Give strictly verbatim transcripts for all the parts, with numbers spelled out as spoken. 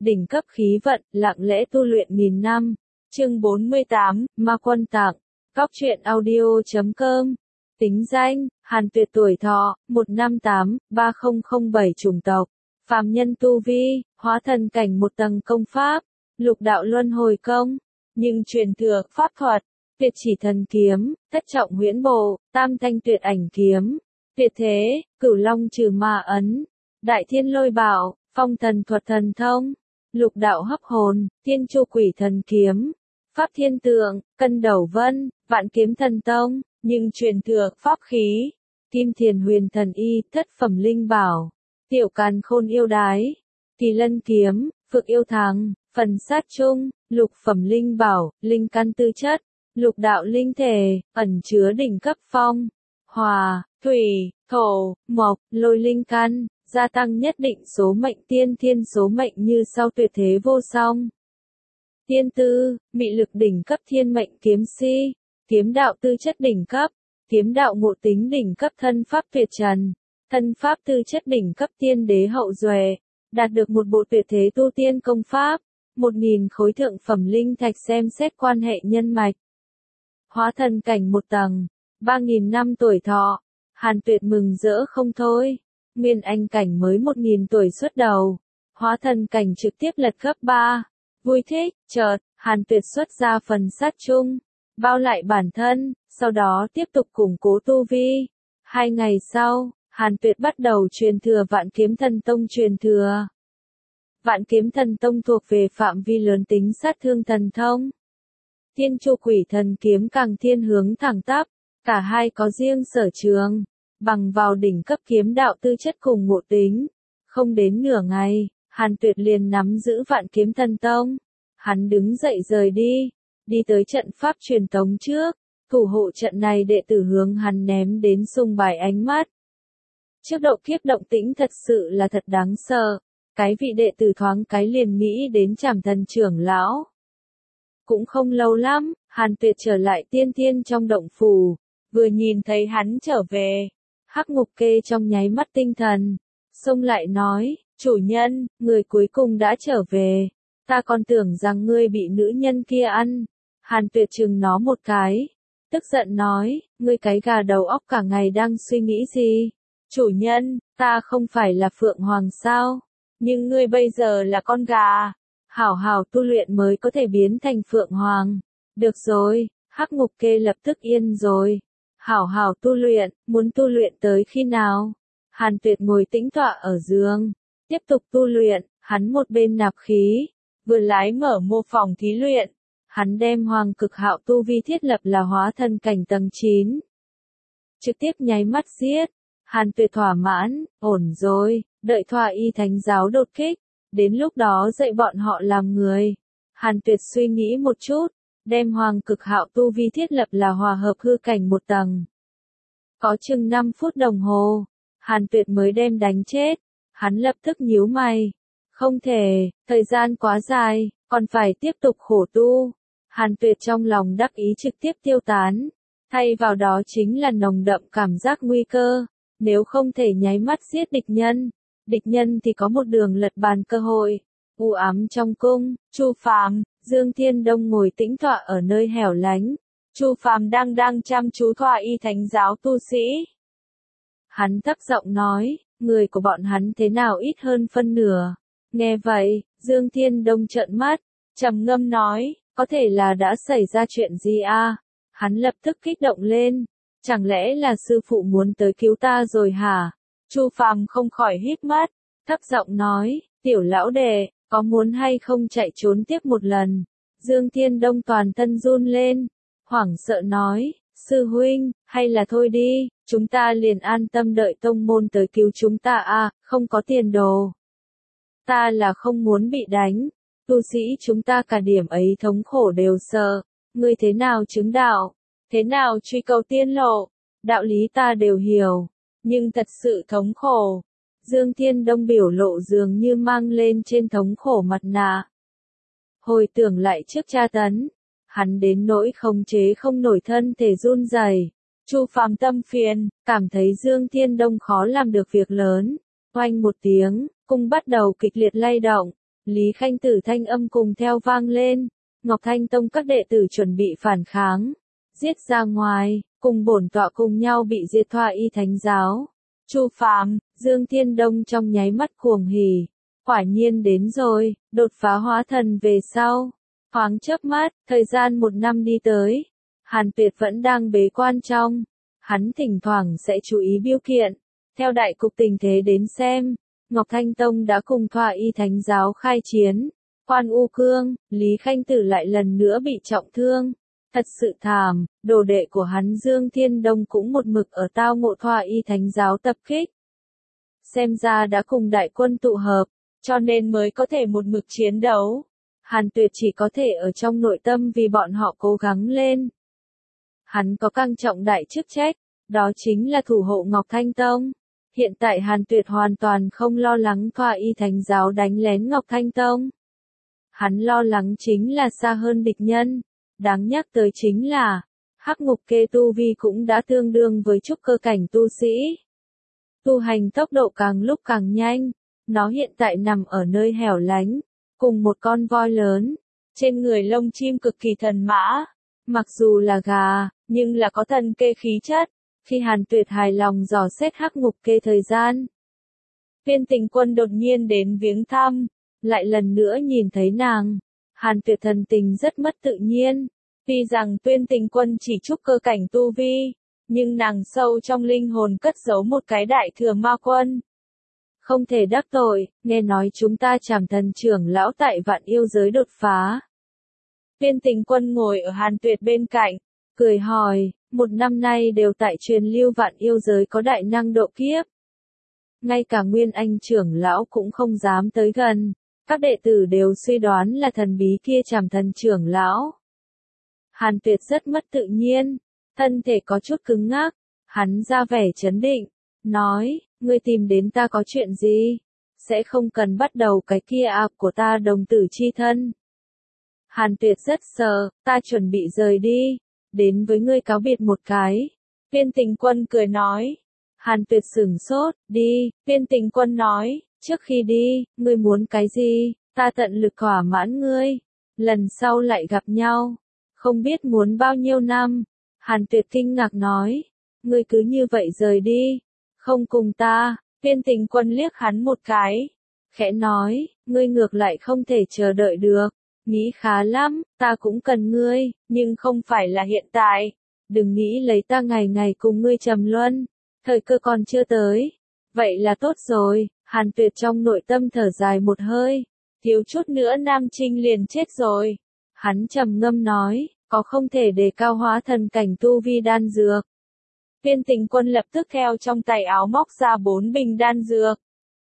Đỉnh cấp khí vận, lặng lẽ tu luyện nghìn năm. Chương bốn mươi tám, Ma Quân Tặng. Góc truyện audio chấm com. Tính danh, Hàn Tuyệt tuổi thọ, một năm tám, ba không không bảy chủng tộc. Phàm nhân tu vi, hóa thần cảnh một tầng công pháp, lục đạo luân hồi công. Nhưng truyền thừa, pháp thuật, tuyệt chỉ thần kiếm, thất trọng huyễn bộ, tam thanh tuyệt ảnh kiếm. Tuyệt thế, cửu long trừ ma ấn. Đại thiên lôi bảo, phong thần thuật thần thông. Lục đạo hấp hồn, thiên chu quỷ thần kiếm. Pháp thiên tượng, cân đầu vân, vạn kiếm thần tông. Nhưng truyền thừa, pháp khí. Kim thiền huyền thần y, thất phẩm linh bảo. Tiểu càn khôn yêu đái. Kỳ lân kiếm, phượng yêu thắng, phần sát chung, lục phẩm linh bảo, linh căn tư chất. Lục đạo linh thể, ẩn chứa đỉnh cấp phong. Hòa, thủy, thổ, mộc, lôi linh căn. Gia tăng nhất định số mệnh tiên thiên số mệnh như sau tuyệt thế vô song. Tiên tư, mị lực đỉnh cấp thiên mệnh kiếm si, kiếm đạo tư chất đỉnh cấp, kiếm đạo ngộ tính đỉnh cấp thân pháp tuyệt trần, thân pháp tư chất đỉnh cấp tiên đế hậu duệ, đạt được một bộ tuyệt thế tu tiên công pháp, một nghìn khối thượng phẩm linh thạch xem xét quan hệ nhân mạch. Hóa thần cảnh một tầng, ba nghìn năm tuổi thọ, Hàn Tuyệt mừng rỡ không thôi. Nguyên anh cảnh mới một nghìn tuổi xuất đầu, hóa thần cảnh trực tiếp lật gấp ba. Vui thích, chợt, Hàn Tuyệt xuất ra phần sát chung, bao lại bản thân, sau đó tiếp tục củng cố tu vi. Hai ngày sau, Hàn Tuyệt bắt đầu truyền thừa Vạn Kiếm Thần Tông truyền thừa. Vạn Kiếm Thần Tông thuộc về phạm vi lớn tính sát thương thần thông. Thiên chu quỷ thần kiếm càng thiên hướng thẳng tắp, cả hai có riêng sở trường. Bằng vào đỉnh cấp kiếm đạo tư chất cùng ngộ tính, không đến nửa ngày, Hàn Tuyệt liền nắm giữ Vạn Kiếm Thần Tông. Hắn đứng dậy rời đi, đi tới trận pháp truyền tống trước, thủ hộ trận này đệ tử hướng hắn ném đến sùng bài ánh mắt. Trước độ kiếp động tĩnh thật sự là thật đáng sợ, cái vị đệ tử thoáng cái liền nghĩ đến Trảm Thần trưởng lão. Cũng không lâu lắm, Hàn Tuyệt trở lại tiên thiên trong động phủ, vừa nhìn thấy hắn trở về. Hắc Ngục Kê trong nháy mắt tinh thần, xông lại nói, chủ nhân, người cuối cùng đã trở về, ta còn tưởng rằng ngươi bị nữ nhân kia ăn. Hàn Tuyệt chừng nó một cái, tức giận nói, ngươi cái gà đầu óc cả ngày đang suy nghĩ gì? Chủ nhân, ta không phải là Phượng Hoàng sao? Nhưng ngươi bây giờ là con gà, hảo hảo tu luyện mới có thể biến thành Phượng Hoàng. Được rồi, Hắc Ngục Kê lập tức yên rồi. Hảo hảo tu luyện, muốn tu luyện tới khi nào? Hàn Tuyệt ngồi tĩnh tọa ở giường, tiếp tục tu luyện, hắn một bên nạp khí, vừa lái mở mô phỏng thí luyện. Hắn đem Hoàng Cực Hạo tu vi thiết lập là hóa thần cảnh tầng chín. Trực tiếp nháy mắt giết, Hàn Tuyệt thỏa mãn, ổn rồi, đợi Thoa Y Thánh giáo đột kích, đến lúc đó dạy bọn họ làm người. Hàn Tuyệt suy nghĩ một chút. Đem Hoàng Cực Hạo tu vi thiết lập là hòa hợp hư cảnh một tầng. Có chừng năm phút đồng hồ, Hàn Tuyệt mới đem đánh chết. Hắn lập tức nhíu mày. Không thể, thời gian quá dài, còn phải tiếp tục khổ tu. Hàn Tuyệt trong lòng đắc ý trực tiếp tiêu tán. Thay vào đó chính là nồng đậm cảm giác nguy cơ. Nếu không thể nháy mắt giết địch nhân, địch nhân thì có một đường lật bàn cơ hội. U ám trong cung, Chu Phàm, Dương Thiên Đông ngồi tĩnh tọa ở nơi hẻo lánh. Chu Phàm đang đang chăm chú Thoa Y Thánh giáo tu sĩ. Hắn thấp giọng nói, người của bọn hắn thế nào ít hơn phân nửa. Nghe vậy, Dương Thiên Đông trợn mắt, trầm ngâm nói, có thể là đã xảy ra chuyện gì à? Hắn lập tức kích động lên, chẳng lẽ là sư phụ muốn tới cứu ta rồi hả? Chu Phàm không khỏi hít mắt, thấp giọng nói, tiểu lão đệ, có muốn hay không chạy trốn tiếp một lần? Dương Thiên Đông toàn thân run lên, hoảng sợ nói, sư huynh, hay là thôi đi, chúng ta liền an tâm đợi tông môn tới cứu chúng ta à, không có tiền đồ. Ta là không muốn bị đánh, tu sĩ chúng ta cả điểm ấy thống khổ đều sợ, ngươi thế nào chứng đạo, thế nào truy cầu tiên lộ, đạo lý ta đều hiểu, nhưng thật sự thống khổ. Dương Thiên Đông biểu lộ dường như mang lên trên thống khổ mặt nạ. Hồi tưởng lại trước tra tấn, hắn đến nỗi không chế không nổi thân thể run rẩy. Chu Phàm tâm phiền, cảm thấy Dương Thiên Đông khó làm được việc lớn. Oanh một tiếng, cung bắt đầu kịch liệt lay động, Lý Khanh Tử thanh âm cùng theo vang lên. Ngọc Thanh Tông các đệ tử chuẩn bị phản kháng, giết ra ngoài, cùng bổn tọa cùng nhau bị diệt Thoa Y Thánh giáo. Chu Phàm, Dương Thiên Đông trong nháy mắt cuồng hỉ, quả nhiên đến rồi, đột phá hóa thần về sau. Thoáng chớp mắt, thời gian một năm đi tới, Hàn Tuyệt vẫn đang bế quan trong, hắn thỉnh thoảng sẽ chú ý biêu kiện, theo đại cục tình thế đến xem, Ngọc Thanh Tông đã cùng Thoa Y Thánh giáo khai chiến. Quan U Cương, Lý Khanh Tử lại lần nữa bị trọng thương. Thật sự thảm, đồ đệ của hắn Dương Thiên Đông cũng một mực ở tao ngộ Thoa Y Thánh giáo tập kích. Xem ra đã cùng đại quân tụ hợp, cho nên mới có thể một mực chiến đấu. Hàn Tuyệt chỉ có thể ở trong nội tâm vì bọn họ cố gắng lên. Hắn có càng trọng đại chức trách, đó chính là thủ hộ Ngọc Thanh Tông. Hiện tại Hàn Tuyệt hoàn toàn không lo lắng Thoa Y Thánh giáo đánh lén Ngọc Thanh Tông. Hắn lo lắng chính là xa hơn địch nhân. Đáng nhắc tới chính là, Hắc Ngục Kê tu vi cũng đã tương đương với trúc cơ cảnh tu sĩ. Tu hành tốc độ càng lúc càng nhanh, nó hiện tại nằm ở nơi hẻo lánh, cùng một con voi lớn, trên người lông chim cực kỳ thần mã, mặc dù là gà, nhưng là có thần kê khí chất. Khi Hàn Tuyệt hài lòng dò xét Hắc Ngục Kê thời gian, Tuyên Tình Quân đột nhiên đến viếng thăm, lại lần nữa nhìn thấy nàng. Hàn Tuyệt thần tình rất mất tự nhiên, tuy rằng Tuyên Tình Quân chỉ trúc cơ cảnh tu vi, nhưng nàng sâu trong linh hồn cất giấu một cái đại thừa ma quân. Không thể đắc tội, nghe nói chúng ta Trảm Thần trưởng lão tại Vạn Yêu giới đột phá. Tuyên Tình Quân ngồi ở Hàn Tuyệt bên cạnh, cười hỏi, một năm nay đều tại truyền lưu Vạn Yêu giới có đại năng độ kiếp. Ngay cả Nguyên Anh trưởng lão cũng không dám tới gần. Các đệ tử đều suy đoán là thần bí kia Trảm Thần trưởng lão. Hàn Tuyệt rất mất tự nhiên, thân thể có chút cứng ngắc, hắn ra vẻ chấn định, nói, ngươi tìm đến ta có chuyện gì? Sẽ không cần bắt đầu cái kia à của ta đồng tử chi thân. Hàn Tuyệt rất sợ, ta chuẩn bị rời đi, đến với ngươi cáo biệt một cái. Tuyên Tình Quân cười nói. Hàn Tuyệt sửng sốt, đi, Tuyên Tình Quân nói. Trước khi đi, ngươi muốn cái gì, ta tận lực thỏa mãn ngươi. Lần sau lại gặp nhau, không biết muốn bao nhiêu năm. Hàn Tuyệt kinh ngạc nói, ngươi cứ như vậy rời đi, không cùng ta. Tuyên Tình Quân liếc hắn một cái, khẽ nói, ngươi ngược lại không thể chờ đợi được. Nghĩ khá lắm, ta cũng cần ngươi, nhưng không phải là hiện tại. Đừng nghĩ lấy ta ngày ngày cùng ngươi trầm luân, thời cơ còn chưa tới. Vậy là tốt rồi. Hàn Tuyệt trong nội tâm thở dài một hơi, thiếu chút nữa Nam Trinh liền chết rồi. Hắn trầm ngâm nói, có không thể đề cao hóa thần cảnh tu vi đan dược. Tuyên Tình Quân lập tức theo trong tay áo móc ra bốn bình đan dược.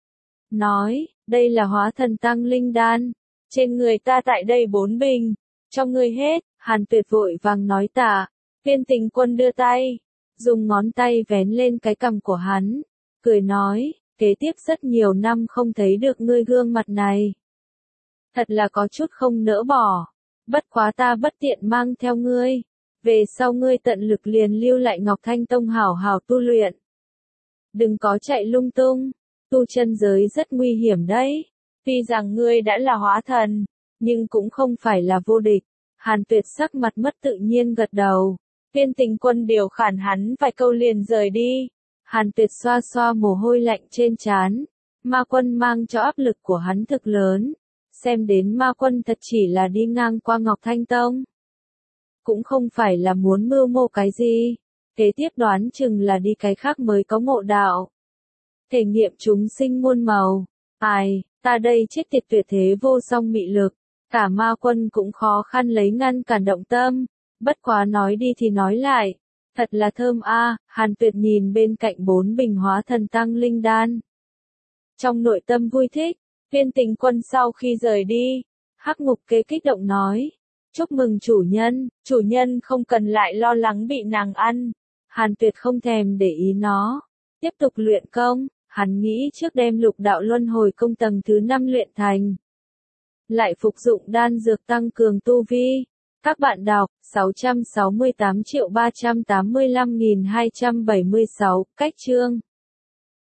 Nói, đây là hóa thần tăng linh đan, trên người ta tại đây bốn bình, cho ngươi hết. Hàn Tuyệt vội vàng nói tạ. Tuyên Tình Quân đưa tay, dùng ngón tay vén lên cái cằm của hắn, cười nói, kế tiếp rất nhiều năm không thấy được ngươi gương mặt này. Thật là có chút không nỡ bỏ, bất quá ta bất tiện mang theo ngươi, về sau ngươi tận lực liền lưu lại Ngọc Thanh Tông hảo hảo tu luyện. Đừng có chạy lung tung, tu chân giới rất nguy hiểm đấy, tuy rằng ngươi đã là hóa thần, nhưng cũng không phải là vô địch. Hàn Tuyệt sắc mặt mất tự nhiên gật đầu, Tuyên Tình Quân điều khản hắn vài câu liền rời đi. Hàn Tuyệt xoa xoa mồ hôi lạnh trên trán, ma quân mang cho áp lực của hắn thực lớn, xem đến ma quân thật chỉ là đi ngang qua Ngọc Thanh Tông. Cũng không phải là muốn mưu mô cái gì, kế tiếp đoán chừng là đi cái khác mới có ngộ đạo. Thể nghiệm chúng sinh muôn màu, ai, ta đây chết tiệt tuyệt thế vô song mị lực, cả ma quân cũng khó khăn lấy ngăn cản động tâm, bất quá nói đi thì nói lại. Thật là thơm a. À. Hàn Tuyệt nhìn bên cạnh bốn bình hóa thần tăng linh đan, trong nội tâm vui thích. Tuyên Tình Quân sau khi rời đi, Hắc Ngục Kê kích động nói, chúc mừng chủ nhân, chủ nhân không cần lại lo lắng bị nàng ăn. Hàn Tuyệt không thèm để ý nó, tiếp tục luyện công. Hắn nghĩ trước đem lục đạo luân hồi công tầng thứ năm luyện thành, lại phục dụng đan dược tăng cường tu vi. Các bạn đọc, sáu trăm sáu mươi tám triệu ba trăm tám mươi lăm nghìn hai trăm bảy mươi sáu, cách chương.